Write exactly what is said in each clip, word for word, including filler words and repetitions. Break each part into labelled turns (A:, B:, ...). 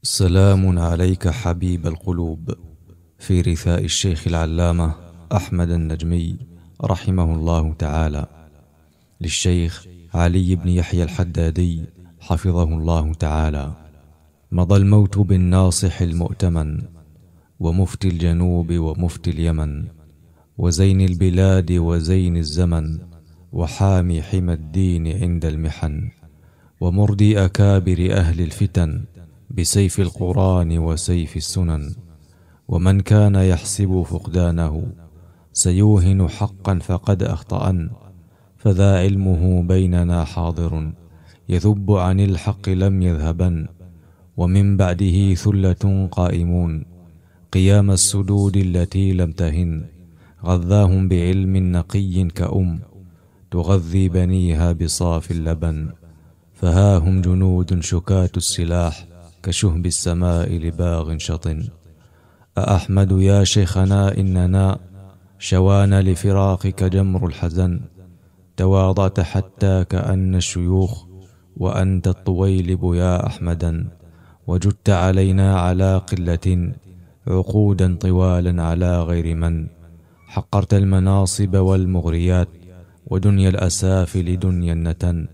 A: سلام عليك حبيب القلوب، في رثاء الشيخ العلامة أحمد النجمي رحمه الله تعالى، للشيخ علي بن يحيى الحدادي حفظه الله تعالى. مضى الموت بالناصح المؤتمن، ومفتي الجنوب ومفتي اليمن، وزين البلاد وزين الزمن، وحامي حمى الدين عند المحن، ومردي أكابر أهل الفتن بسيف القرآن وسيف السنن. ومن كان يحسب فقدانه سيوهن حقا فقد أخطأن، فذا علمه بيننا حاضر يذب عن الحق لم يذهبن. ومن بعده ثلة قائمون قيام السدود التي لم تهن، غذاهم بعلم نقي كأم تغذي بنيها بصاف اللبن. فها هم جنود شكاة السلاح كشهب السماء لباغ شطن. أأحمد يا شيخنا إننا شوانا لفراقك جمر الحزن، تواضعت حتى كأن الشيوخ وأنت الطويلب يا أحمدا، وجدت علينا على قلة عقودا طوالا على غير من. حقرت المناصب والمغريات ودنيا الأسافل دنيا النتن،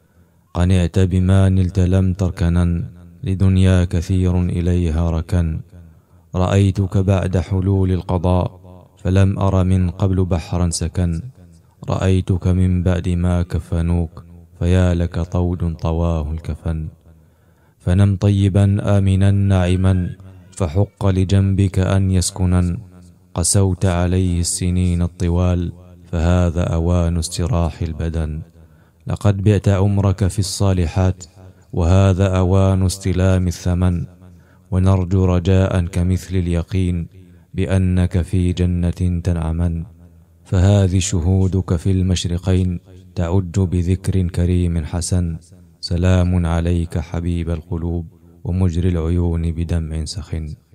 A: قنعت بما نلت لم تركنن لدنيا كثير إليها ركن. رأيتك بعد حلول القضاء فلم أر من قبل بحرا سكن، رأيتك من بعد ما كفنوك فيا لك طود طواه الكفن. فنم طيبا آمنا ناعما فحق لجنبك أن يسكنا، قسوت عليه السنين الطوال فهذا أوان استراح البدن. لقد بعت عمرك في الصالحات وهذا أوان استلام الثمن، ونرجو رجاء كمثل اليقين بأنك في جنة تنعمن. فهذه شهودك في المشرقين تعج بذكر كريم حسن. سلام عليك حبيب القلوب ومجري العيون بدمع سخن.